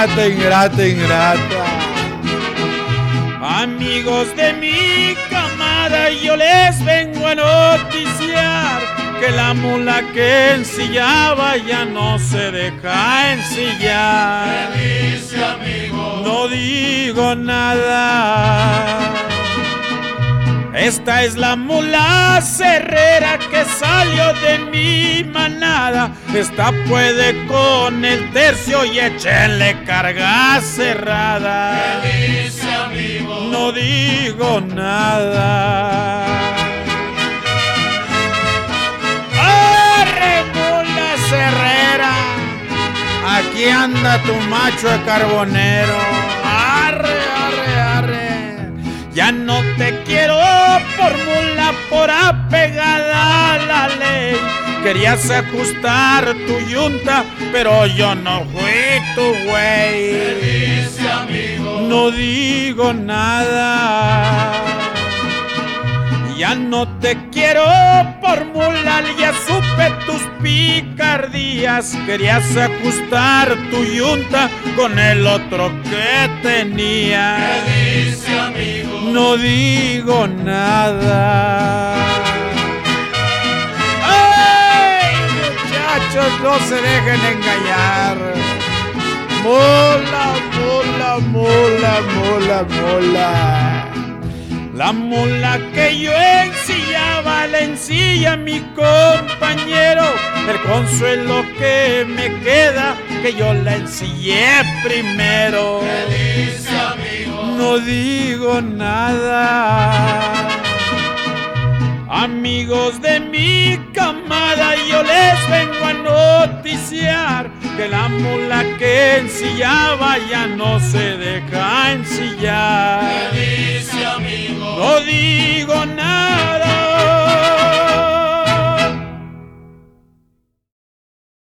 ingrata, ingrata, ingrata. Amigos de mi camada, yo les vengo a noticiar que la mula que ensillaba ya no se deja ensillar. ¿Qué dice, amigo? No digo nada. Esta es la mula cerrera que salió de mi manada. Esta puede con el tercio y échenle carga cerrada. ¿Qué dice, amigo? No digo nada. ¡Arre, mula cerrera! Aquí anda tu macho de carbonero. ¡Arre, arre, arre! Ya no te quiero por mula, por apegada a la ley. Querías ajustar tu yunta, pero yo no fui tu güey. ¿Qué dice, amigo? No digo nada. Ya no te quiero por mula, ya supe tus picardías. Querías ajustar tu yunta con el otro que tenía. ¿Qué dice, amigo? No digo nada. ¡Ay, muchachos, no se dejen engañar! Mula, mula, mula, mula, mula. La mula que yo ensillaba la ensilla mi compañero. El consuelo que me queda que yo la ensillé primero. ¿Qué dice, amigo? No digo nada. Amigos de mi camada, yo les vengo a noticiar que la mula que ensillaba ya no se deja ensillar. ¿Qué dice, amigo? No digo nada.